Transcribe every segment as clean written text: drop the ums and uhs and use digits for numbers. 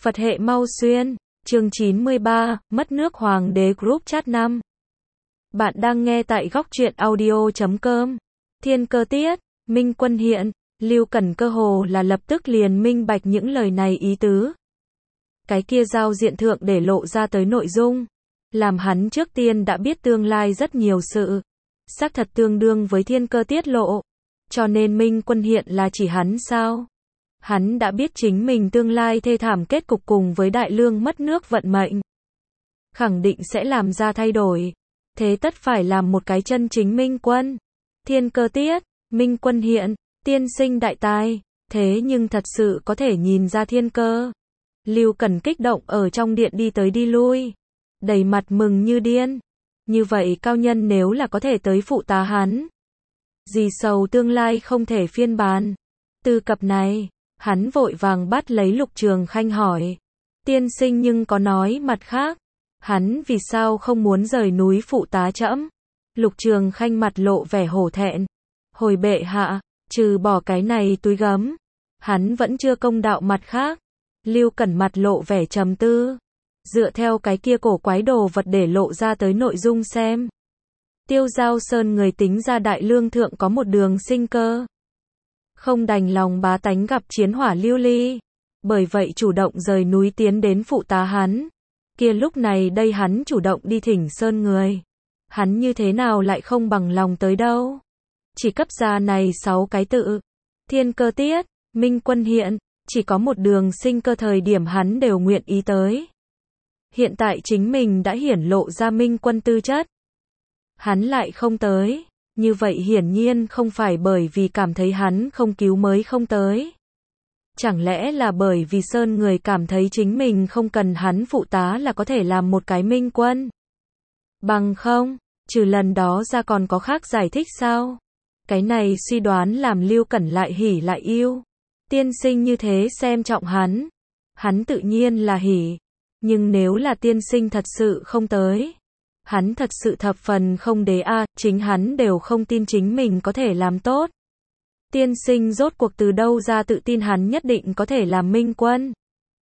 Phật hệ mau xuyên, chương 93, mất nước hoàng đế group chat 5. Bạn đang nghe tại góc truyện audio.com. Thiên cơ tiết, Minh Quân hiện, Lưu Cẩn cơ hồ là lập tức liền minh bạch những lời này ý tứ. Cái kia giao diện thượng để lộ ra tới nội dung, làm hắn trước tiên đã biết tương lai rất nhiều sự, xác thật tương đương với thiên cơ tiết lộ. Cho nên Minh Quân hiện là chỉ hắn sao? Hắn đã biết chính mình tương lai thê thảm kết cục cùng với đại lương mất nước vận mệnh. Khẳng định sẽ làm ra thay đổi. Thế tất phải làm một cái chân chính Minh Quân. Thiên cơ tiết, Minh Quân hiện, tiên sinh đại tài. Thế nhưng thật sự có thể nhìn ra thiên cơ. Lưu Cẩn kích động ở trong điện đi tới đi lui. Đầy mặt mừng như điên. Như vậy cao nhân nếu là có thể tới phụ tá hắn. Gì sầu tương lai không thể phiên bản. Từ cập này, hắn vội vàng bắt lấy Lục Trường Khanh hỏi. Tiên sinh nhưng có nói mặt khác. Hắn vì sao không muốn rời núi phụ tá trẫm? Lục Trường Khanh mặt lộ vẻ hổ thẹn. Hồi bệ hạ, trừ bỏ cái này túi gấm, hắn vẫn chưa công đạo mặt khác. Lưu Cẩn mặt lộ vẻ trầm tư. Dựa theo cái kia cổ quái đồ vật để lộ ra tới nội dung xem. Tiêu Giao Sơn người tính ra đại lương thượng có một đường sinh cơ. Không đành lòng bá tánh gặp chiến hỏa lưu ly. Bởi vậy chủ động rời núi tiến đến phụ tá hắn. Kia lúc này đây hắn chủ động đi thỉnh sơn người. Hắn như thế nào lại không bằng lòng tới đâu. Chỉ cấp ra này 6 cái tự. Thiên cơ tiết, Minh Quân hiện, chỉ có một đường sinh cơ thời điểm hắn đều nguyện ý tới. Hiện tại chính mình đã hiển lộ ra Minh Quân tư chất. Hắn lại không tới. Như vậy hiển nhiên không phải bởi vì cảm thấy hắn không cứu mới không tới. Chẳng lẽ là bởi vì sơn người cảm thấy chính mình không cần hắn phụ tá là có thể làm một cái Minh Quân? Bằng không, trừ lần đó ra còn có khác giải thích sao? Cái này suy đoán làm Lưu Cẩn lại hỉ lại yêu. Tiên sinh như thế xem trọng hắn. Hắn tự nhiên là hỉ. Nhưng nếu là tiên sinh thật sự không tới, hắn thật sự thập phần không đế a, chính hắn đều không tin chính mình có thể làm tốt. Tiên sinh rốt cuộc từ đâu ra tự tin hắn nhất định có thể làm Minh Quân?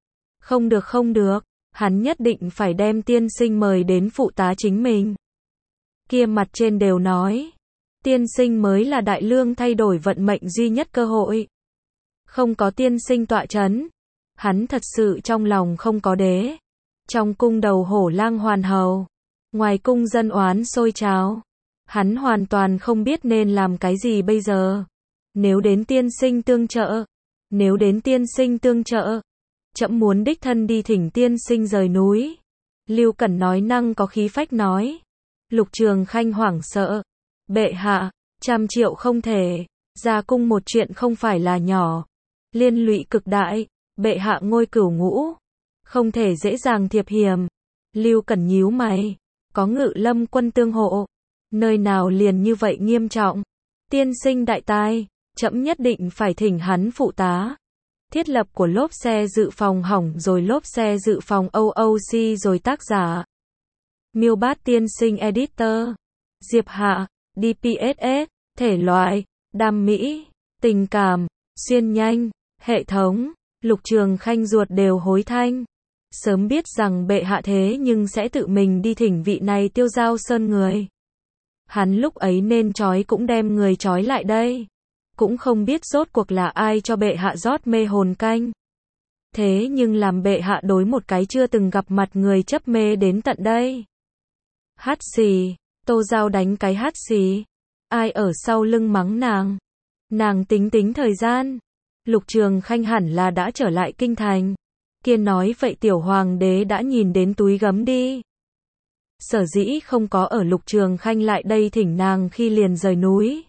Không được không được, hắn nhất định phải đem tiên sinh mời đến phụ tá chính mình. Kia mặt trên đều nói, tiên sinh mới là đại lương thay đổi vận mệnh duy nhất cơ hội. Không có tiên sinh tọa chấn, hắn thật sự trong lòng không có đế. Trong cung đầu hổ lang hoàn hầu, ngoài cung dân oán sôi trào. Hắn hoàn toàn không biết nên làm cái gì bây giờ. Nếu đến tiên sinh tương trợ, nếu đến tiên sinh tương trợ, trẫm muốn đích thân đi thỉnh tiên sinh rời núi. Lưu Cẩn nói năng có khí phách nói. Lục Trường Khanh hoảng sợ. Bệ hạ, 100 triệu không thể. Ra cung một chuyện không phải là nhỏ. Liên lụy cực đại. Bệ hạ ngôi cửu ngũ. Không thể dễ dàng thiệp hiểm. Lưu Cẩn nhíu mày. Có Ngự Lâm quân tương hộ. Nơi nào liền như vậy nghiêm trọng. Tiên sinh đại tài, trẫm nhất định phải thỉnh hắn phụ tá. Thiết lập của lốp xe dự phòng hỏng rồi, lốp xe dự phòng OOC rồi. Tác giả Miêu Bát tiên sinh, editor Diệp Hạ, DPSS, thể loại đam mỹ, tình cảm, xuyên nhanh, hệ thống. Lục Trường Khanh ruột đều hối thanh. Sớm biết rằng bệ hạ thế nhưng sẽ tự mình đi thỉnh vị này Tiêu Giao Sơn người. Hắn lúc ấy nên trói cũng đem người trói lại đây. Cũng không biết rốt cuộc là ai cho bệ hạ rót mê hồn canh. Thế nhưng làm bệ hạ đối một cái chưa từng gặp mặt người chấp mê đến tận đây. Hát xì, Tô Giao đánh cái hát xì. Ai ở sau lưng mắng nàng? Nàng tính thời gian. Lục Trường Khanh hẳn là đã trở lại kinh thành. Kia nói vậy tiểu hoàng đế đã nhìn đến túi gấm đi. Sở dĩ không có ở Lục Trường Khanh lại đây thỉnh nàng khi liền rời núi.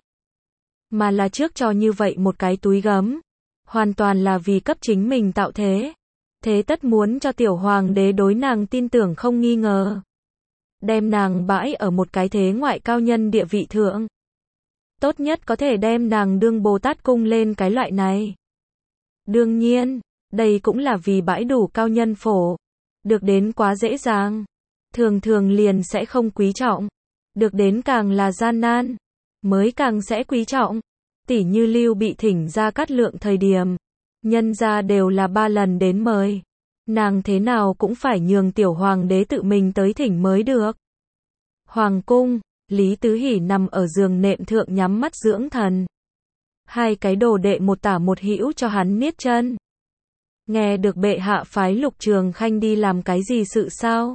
Mà là trước cho như vậy một cái túi gấm. Hoàn toàn là vì cấp chính mình tạo thế. Thế tất muốn cho tiểu hoàng đế đối nàng tin tưởng không nghi ngờ. Đem nàng bãi ở một cái thế ngoại cao nhân địa vị thượng. Tốt nhất có thể đem nàng đương Bồ Tát cung lên cái loại này. Đương nhiên, đây cũng là vì bãi đủ cao nhân phổ. Được đến quá dễ dàng. Thường thường liền sẽ không quý trọng. Được đến càng là gian nan, mới càng sẽ quý trọng. Tỉ như Lưu bị thỉnh ra Cát Lượng thời điểm. Nhân ra đều là 3 lần đến mời. nàng thế nào cũng phải nhường tiểu hoàng đế tự mình tới thỉnh mới được. Hoàng cung, Lý Tứ Hỷ nằm ở giường nệm thượng nhắm mắt dưỡng thần. Hai cái đồ đệ một tả một hữu cho hắn niết chân. Nghe được bệ hạ phái Lục Trường Khanh đi làm cái gì sự sao?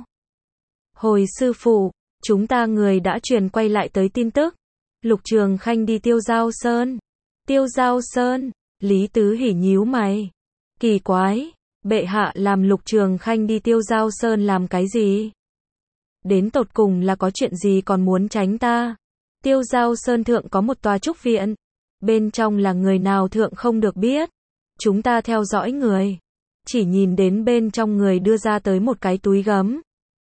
Hồi sư phụ, chúng ta người đã truyền quay lại tới tin tức. Lục Trường Khanh đi Tiêu Giao Sơn. Tiêu Giao Sơn, Lý Tứ Hỷ nhíu mày. Kỳ quái, bệ hạ làm Lục Trường Khanh đi Tiêu Giao Sơn làm cái gì? Đến tột cùng là có chuyện gì còn muốn tránh ta? Tiêu Giao Sơn thượng có một tòa trúc viện. Bên trong là người nào thượng không được biết. Chúng ta theo dõi người. Chỉ nhìn đến bên trong người đưa ra tới một cái túi gấm.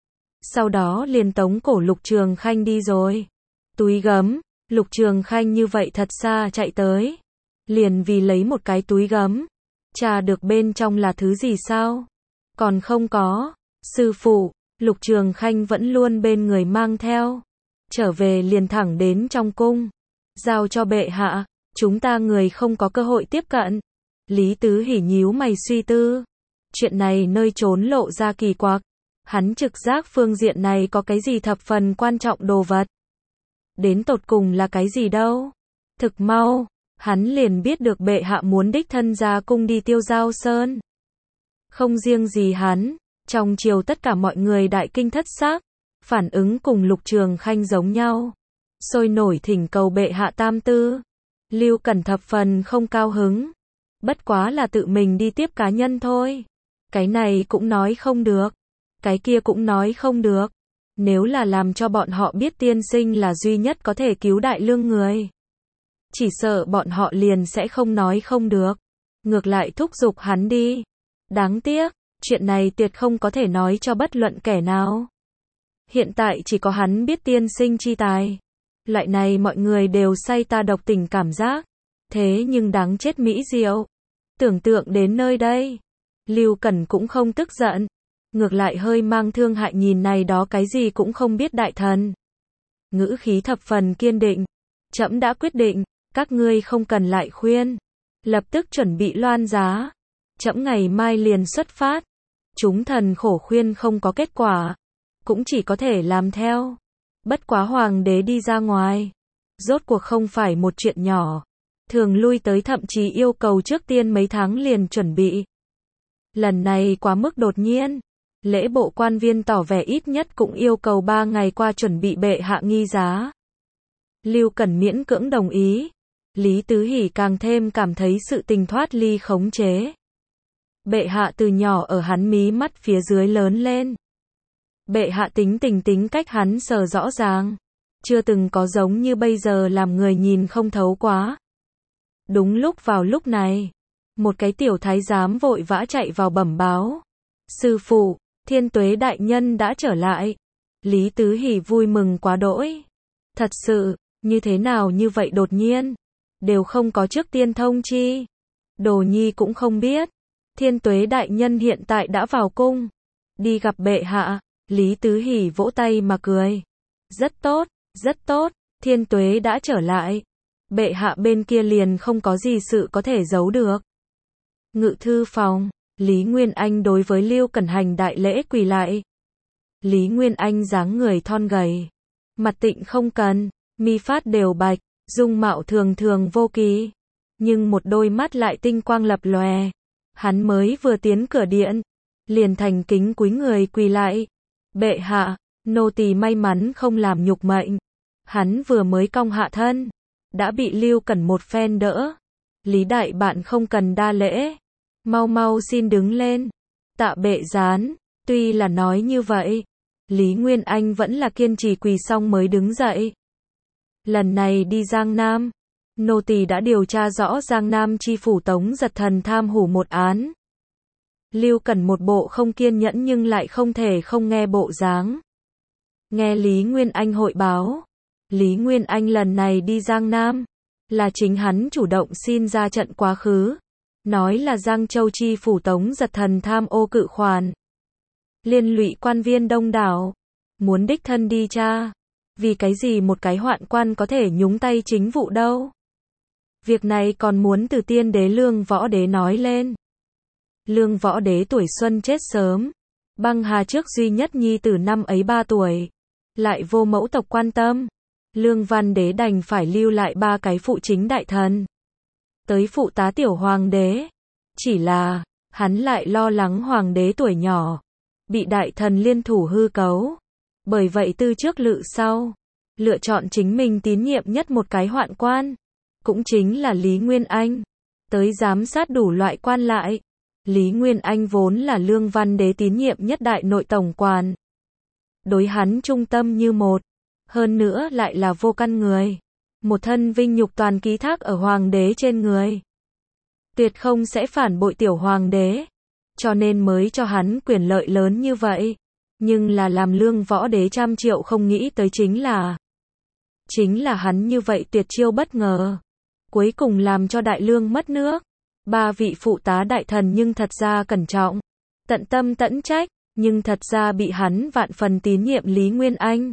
Sau đó liền tống cổ Lục Trường Khanh đi rồi. Túi gấm, Lục Trường Khanh như vậy thật xa chạy tới. Liền vì lấy một cái túi gấm. Tra được bên trong là thứ gì sao? Còn không có. Sư phụ, Lục Trường Khanh vẫn luôn bên người mang theo. Trở về liền thẳng đến trong cung. Giao cho bệ hạ, chúng ta người không có cơ hội tiếp cận. Lý Tứ Hỷ nhíu mày suy tư. Chuyện này nơi trốn lộ ra kỳ quặc. Hắn trực giác phương diện này có cái gì thập phần quan trọng đồ vật. Đến tột cùng là cái gì đâu. Thực mau, hắn liền biết được bệ hạ muốn đích thân ra cung đi Tiêu Giao Sơn. Không riêng gì hắn, trong triều tất cả mọi người đại kinh thất sắc, phản ứng cùng Lục Trường Khanh giống nhau. Sôi nổi thỉnh cầu bệ hạ tam tư. Lưu Cẩn thập phần không cao hứng. Bất quá là tự mình đi tiếp cá nhân thôi. Cái này cũng nói không được. Cái kia cũng nói không được. Nếu là làm cho bọn họ biết tiên sinh là duy nhất có thể cứu đại lương người. Chỉ sợ bọn họ liền sẽ không nói không được. Ngược lại thúc giục hắn đi. Đáng tiếc, chuyện này tuyệt không có thể nói cho bất luận kẻ nào. Hiện tại chỉ có hắn biết tiên sinh chi tài. Loại này mọi người đều say ta độc tình cảm giác. Thế nhưng đáng chết mỹ diệu. Tưởng tượng đến nơi đây. Lưu Cẩn cũng không tức giận. Ngược lại hơi mang thương hại nhìn này đó cái gì cũng không biết đại thần. Ngữ khí thập phần kiên định. Trẫm đã quyết định, các ngươi không cần lại khuyên. Lập tức chuẩn bị loan giá. Trẫm ngày mai liền xuất phát. Chúng thần khổ khuyên không có kết quả. Cũng chỉ có thể làm theo. Bất quá hoàng đế đi ra ngoài. Rốt cuộc không phải một chuyện nhỏ. Thường lui tới thậm chí yêu cầu trước tiên mấy tháng liền chuẩn bị. Lần này quá mức đột nhiên. Lễ bộ quan viên tỏ vẻ ít nhất cũng yêu cầu 3 ngày qua chuẩn bị bệ hạ nghi giá. Lưu Cẩn miễn cưỡng đồng ý. Lý Tứ Hỷ càng thêm cảm thấy sự tình thoát ly khống chế. Bệ hạ từ nhỏ ở hắn mí mắt phía dưới lớn lên. Bệ hạ tính tình tính cách hắn sờ rõ ràng. Chưa từng có giống như bây giờ làm người nhìn không thấu quá. Đúng lúc vào lúc này. Một cái tiểu thái giám vội vã chạy vào bẩm báo. Sư phụ, Thiên Tuế đại nhân đã trở lại. Lý Tứ Hỷ vui mừng quá đỗi. Thật sự, như thế nào như vậy đột nhiên. Đều không có trước tiên thông chi. Đồ nhi cũng không biết. Thiên Tuế đại nhân hiện tại đã vào cung. Đi gặp bệ hạ. Lý Tứ Hỷ vỗ tay mà cười. Rất tốt, rất tốt. Thiên Tuế đã trở lại. Bệ hạ bên kia liền không có gì sự có thể giấu được. Ngự thư phòng. Lý Nguyên Anh đối với Lưu Cẩn hành đại lễ quỳ lại. Lý Nguyên Anh dáng người thon gầy. Mặt tịnh không cần. Mi phát đều bạch. Dung mạo thường thường vô kỳ. Nhưng một đôi mắt lại tinh quang lập lòe. Hắn mới vừa tiến cửa điện. Liền thành kính cúi người quỳ lại. Bệ hạ, nô tỳ may mắn không làm nhục mệnh. Hắn vừa mới cong hạ thân. Đã bị Lưu Cẩn một phen đỡ. Lý đại bạn không cần đa lễ. Mau mau xin đứng lên. Tạ bệ gián. Tuy là nói như vậy. Lý Nguyên Anh vẫn là kiên trì quỳ xong mới đứng dậy. Lần này đi Giang Nam. Nô tỳ đã điều tra rõ Giang Nam chi phủ Tống Giật Thần tham hủ một án. Lưu Cẩn một bộ không kiên nhẫn nhưng lại không thể không nghe bộ dáng. Nghe Lý Nguyên Anh hội báo. Lý Nguyên Anh lần này đi Giang Nam. Là chính hắn chủ động xin ra trận quá khứ. Nói là Giang Châu chi phủ Tống Giật Thần tham ô cự khoản. Liên lụy quan viên đông đảo. Muốn đích thân đi tra. Vì cái gì một cái hoạn quan có thể nhúng tay chính vụ đâu. Việc này còn muốn từ tiên đế Lương Võ Đế nói lên. Lương Võ Đế tuổi xuân chết sớm. Băng hà trước duy nhất nhi tử năm ấy 3 tuổi. Lại vô mẫu tộc quan tâm. Lương Văn Đế đành phải lưu lại 3 cái phụ chính đại thần. Tới phụ tá tiểu hoàng đế. Chỉ là, hắn lại lo lắng hoàng đế tuổi nhỏ. Bị đại thần liên thủ hư cấu. Bởi vậy tư trước lự sau. Lựa chọn chính mình tín nhiệm nhất một cái hoạn quan. Cũng chính là Lý Nguyên Anh. Tới giám sát đủ loại quan lại. Lý Nguyên Anh vốn là Lương Văn Đế tín nhiệm nhất đại nội tổng quản. Đối hắn trung tâm như một. Hơn nữa lại là vô căn người. Một thân vinh nhục toàn ký thác ở hoàng đế trên người. Tuyệt không sẽ phản bội tiểu hoàng đế. Cho nên mới cho hắn quyền lợi lớn như vậy. Nhưng là làm Lương Võ Đế trăm triệu không nghĩ tới chính là hắn như vậy tuyệt chiêu bất ngờ. Cuối cùng làm cho đại lương mất nước. 3 vị phụ tá đại thần nhưng thật ra cẩn trọng. Tận tâm tận trách. Nhưng thật ra bị hắn vạn phần tín nhiệm Lý Nguyên Anh.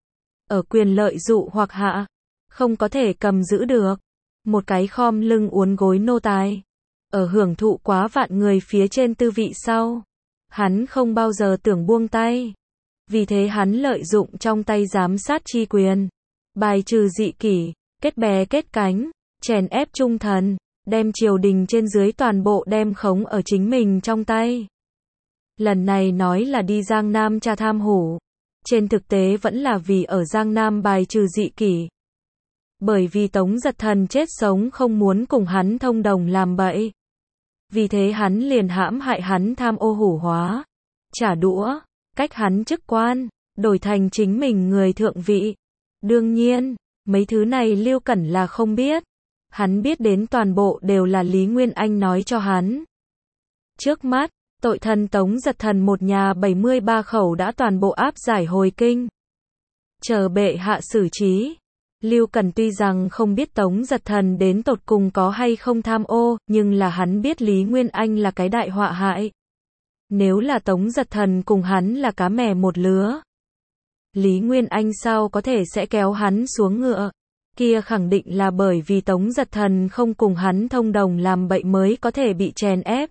Ở quyền lợi dụ hoặc hạ. Không có thể cầm giữ được. Một cái khom lưng uốn gối nô tài. Ở hưởng thụ quá vạn người phía trên tư vị sau. Hắn không bao giờ tưởng buông tay. Vì thế hắn lợi dụng trong tay giám sát chi quyền. Bài trừ dị kỷ, kết bè kết cánh, chèn ép trung thần, đem triều đình trên dưới toàn bộ đem khống ở chính mình trong tay. Lần này nói là đi Giang Nam tra tham hủ. Trên thực tế vẫn là vì ở Giang Nam bài trừ dị kỷ. Bởi vì Tống Giật Thần chết sống không muốn cùng hắn thông đồng làm bậy. Vì thế hắn liền hãm hại hắn tham ô hủ hóa. Trả đũa, cách hắn chức quan, đổi thành chính mình người thượng vị. Đương nhiên, mấy thứ này Lưu Cẩn là không biết. Hắn biết đến toàn bộ đều là Lý Nguyên Anh nói cho hắn. Trước mắt, tội thần Tống Giật Thần một nhà 73 khẩu đã toàn bộ áp giải hồi kinh. Chờ bệ hạ xử trí. Lưu Cẩn tuy rằng không biết Tống Giật Thần đến tột cùng có hay không tham ô, nhưng là hắn biết Lý Nguyên Anh là cái đại họa hại. Nếu là Tống Giật Thần cùng hắn là cá mè một lứa. Lý Nguyên Anh sao có thể sẽ kéo hắn xuống ngựa. Kia khẳng định là bởi vì Tống Giật Thần không cùng hắn thông đồng làm bậy mới có thể bị chèn ép.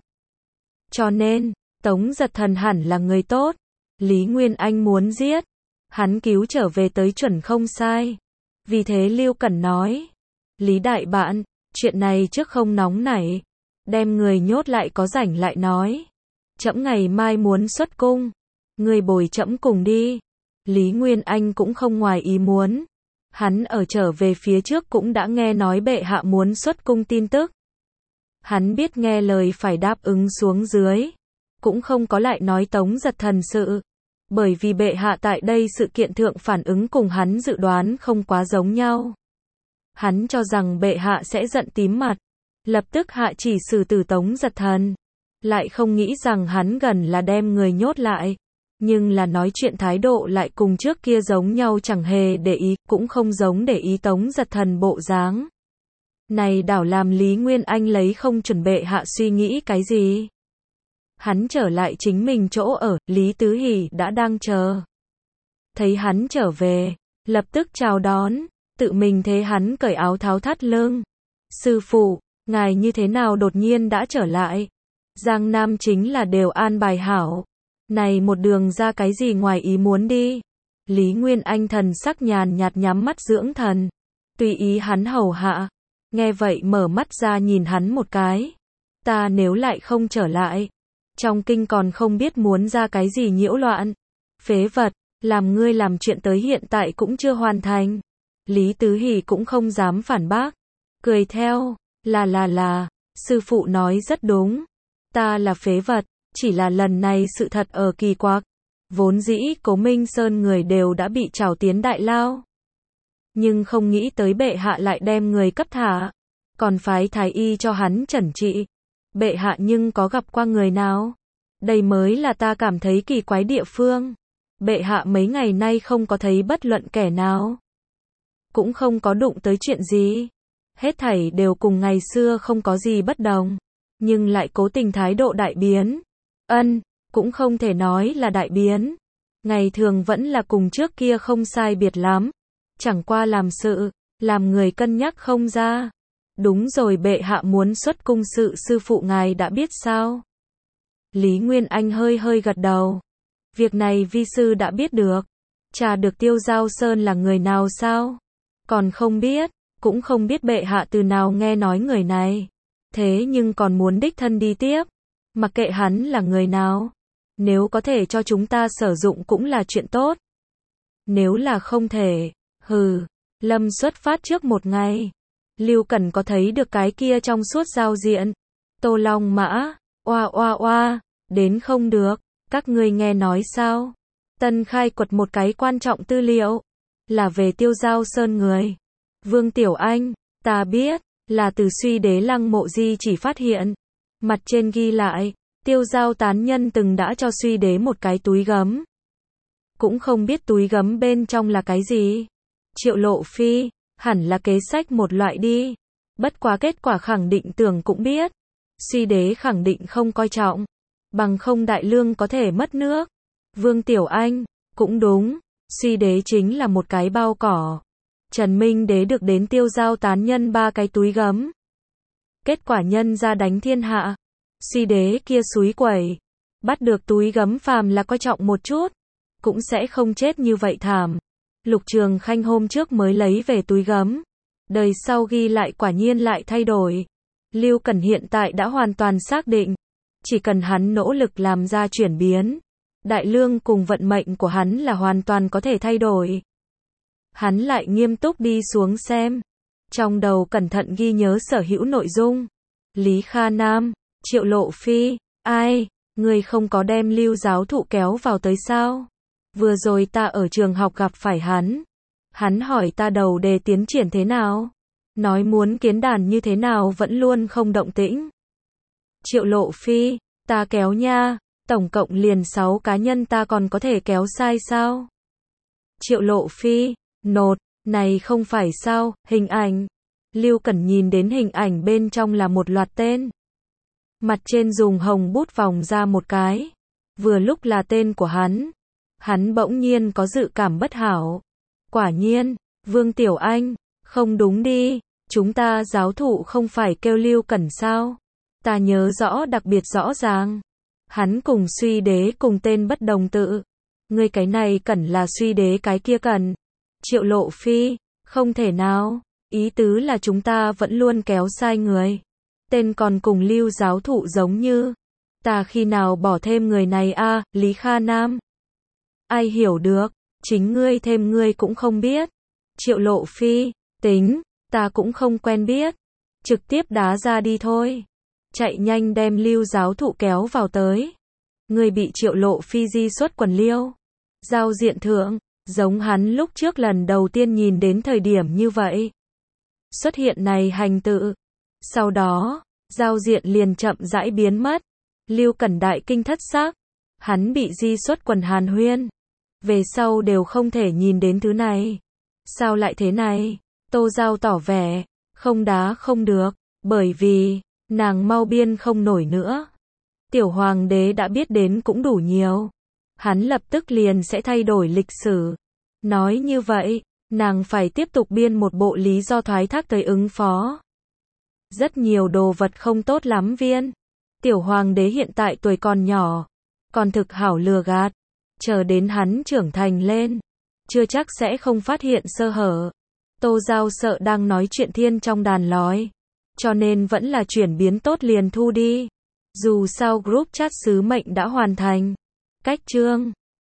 Cho nên, Tống Giật Thần hẳn là người tốt. Lý Nguyên Anh muốn giết. Hắn cứu trở về tới chuẩn không sai. Vì thế Lưu Cẩn nói. Lý đại bạn, chuyện này trước không nóng nảy. Đem người nhốt lại có rảnh lại nói. Trẫm ngày mai muốn xuất cung. Người bồi trẫm cùng đi. Lý Nguyên Anh cũng không ngoài ý muốn. Hắn ở trở về phía trước cũng đã nghe nói bệ hạ muốn xuất cung tin tức. Hắn biết nghe lời phải đáp ứng xuống dưới. Cũng không có lại nói Tống Giật Thần sự. Bởi vì bệ hạ tại đây sự kiện thượng phản ứng cùng hắn dự đoán không quá giống nhau. Hắn cho rằng bệ hạ sẽ giận tím mặt. Lập tức hạ chỉ xử tử Tống Giật Thần. Lại không nghĩ rằng hắn gần là đem người nhốt lại. Nhưng là nói chuyện thái độ lại cùng trước kia giống nhau, chẳng hề để ý, cũng không giống để ý Tống Giật Thần bộ dáng. Này đảo làm Lý Nguyên Anh lấy không chuẩn bệ hạ suy nghĩ cái gì. Hắn trở lại chính mình chỗ ở, Lý Tứ Hỷ đã đang chờ. Thấy hắn trở về, lập tức chào đón, tự mình thế hắn cởi áo tháo thắt lưng. Sư phụ, ngài như thế nào đột nhiên đã trở lại? Giang Nam chính là đều an bài hảo. Này một đường ra cái gì ngoài ý muốn đi? Lý Nguyên Anh thần sắc nhàn nhạt nhắm mắt dưỡng thần. Tùy ý hắn hầu hạ. Nghe vậy mở mắt ra nhìn hắn một cái. Ta nếu lại không trở lại. Trong kinh còn không biết muốn ra cái gì nhiễu loạn. Phế vật, làm ngươi làm chuyện tới hiện tại cũng chưa hoàn thành. Lý Tứ Hỷ cũng không dám phản bác. Cười theo, là, sư phụ nói rất đúng. Ta là phế vật, chỉ là lần này sự thật ở kỳ quặc. Vốn dĩ Cố Minh Sơn người đều đã bị trảo tiến đại lao. Nhưng không nghĩ tới bệ hạ lại đem người cấp thả. Còn phái thái y cho hắn chẩn trị. Bệ hạ nhưng có gặp qua người nào? Đây mới là ta cảm thấy kỳ quái địa phương. Bệ hạ mấy ngày nay không có thấy bất luận kẻ nào. Cũng không có đụng tới chuyện gì. Hết thảy đều cùng ngày xưa không có gì bất đồng. Nhưng lại cố tình thái độ đại biến. Cũng không thể nói là đại biến. Ngày thường vẫn là cùng trước kia không sai biệt lắm. Chẳng qua làm sự, làm người cân nhắc không ra. Đúng rồi, bệ hạ muốn xuất cung sự sư phụ ngài đã biết sao? Lý Nguyên Anh hơi hơi gật đầu. Việc này vi sư đã biết được. Tra được Tiêu Giao Sơn là người nào sao? Còn không biết, cũng không biết bệ hạ từ nào nghe nói người này. Thế nhưng còn muốn đích thân đi tiếp. Mặc kệ hắn là người nào. Nếu có thể cho chúng ta sử dụng cũng là chuyện tốt. Nếu là không thể, Lâm xuất phát trước một ngày. Lưu Cẩn có thấy được cái kia trong suốt giao diện. Tô Long Mã, oa, đến không được, các ngươi nghe nói sao? Tân khai quật một cái quan trọng tư liệu, là về Tiêu Giao Sơn người. Vương Tiểu Anh, ta biết, là từ Suy Đế Lăng Mộ Di chỉ phát hiện. Mặt trên ghi lại, Tiêu Giao tán nhân từng đã cho Suy Đế một cái túi gấm. Cũng không biết túi gấm bên trong là cái gì. Triệu Lộ Phi, hẳn là kế sách một loại đi. Bất quá kết quả khẳng định tưởng cũng biết. Suy Đế khẳng định không coi trọng. Bằng không Đại Lương có thể mất nước. Vương Tiểu Anh, cũng đúng. Suy Đế chính là một cái bao cỏ. Trần Minh Đế được đến Tiêu Giao tán nhân 3 cái túi gấm. Kết quả nhân ra đánh thiên hạ. Suy Đế kia xúi quẩy. Bắt được túi gấm phàm là coi trọng một chút. Cũng sẽ không chết như vậy thảm. Lục Trường Khanh hôm trước mới lấy về túi gấm. Đời sau ghi lại quả nhiên lại thay đổi. Lưu Cẩn hiện tại đã hoàn toàn xác định. Chỉ cần hắn nỗ lực làm ra chuyển biến. Đại Lương cùng vận mệnh của hắn là hoàn toàn có thể thay đổi. Hắn lại nghiêm túc đi xuống xem. Trong đầu cẩn thận ghi nhớ sở hữu nội dung. Lý Kha Nam, Triệu Lộ Phi, ai, người không có đem Lưu giáo thụ kéo vào tới sao? Vừa rồi ta ở trường học gặp phải hắn. Hắn hỏi ta đầu đề tiến triển thế nào? Nói muốn kiến đàn như thế nào vẫn luôn không động tĩnh. Triệu Lộ Phi, ta kéo nha, tổng cộng liền 6 cá nhân ta còn có thể kéo sai sao? Triệu Lộ Phi, nột, này không phải sao, hình ảnh. Lưu Cẩn nhìn đến hình ảnh bên trong là một loạt tên. Mặt trên dùng hồng bút vòng ra một cái. Vừa lúc là tên của hắn. Hắn bỗng nhiên có dự cảm bất hảo. Quả nhiên, Vương Tiểu Anh, không đúng đi, chúng ta giáo thụ không phải kêu Lưu Cẩn sao? Ta nhớ rõ đặc biệt rõ ràng. Hắn cùng Suy Đế cùng tên bất đồng tự. Ngươi cái này Cẩn là Suy Đế cái kia Cẩn. Triệu Lộ Phi, không thể nào, ý tứ là chúng ta vẫn luôn kéo sai người. Tên còn cùng Lưu giáo thụ giống như. Ta khi nào bỏ thêm người này a, Lý Kha Nam. Ai hiểu được, chính ngươi thêm ngươi cũng không biết. Triệu Lộ Phi, tính, ta cũng không quen biết. Trực tiếp đá ra đi thôi. Chạy nhanh đem Lưu giáo thụ kéo vào tới. Ngươi bị Triệu Lộ Phi di xuất quần liêu. Giao diện thượng, giống hắn lúc trước lần đầu tiên nhìn đến thời điểm như vậy. Xuất hiện này hành tự. Sau đó, giao diện liền chậm rãi biến mất. Lưu Cẩn đại kinh thất xác. Hắn bị di xuất quần Hàn Huyên. Về sau đều không thể nhìn đến thứ này. Sao lại thế này? Tô Giao tỏ vẻ, không đá không được, bởi vì, nàng mau biên không nổi nữa. Tiểu Hoàng đế đã biết đến cũng đủ nhiều. Hắn lập tức liền sẽ thay đổi lịch sử. Nói như vậy, nàng phải tiếp tục biên một bộ lý do thoái thác tới ứng phó. Rất nhiều đồ vật không tốt lắm viên. Tiểu Hoàng đế hiện tại tuổi còn nhỏ, còn thực hảo lừa gạt. Chờ đến hắn trưởng thành lên, chưa chắc sẽ không phát hiện sơ hở. Tô Giao sợ đang nói chuyện thiên trong đàn lói, cho nên vẫn là chuyển biến tốt liền thu đi. Dù sao group chat sứ mệnh đã hoàn thành. Cách chương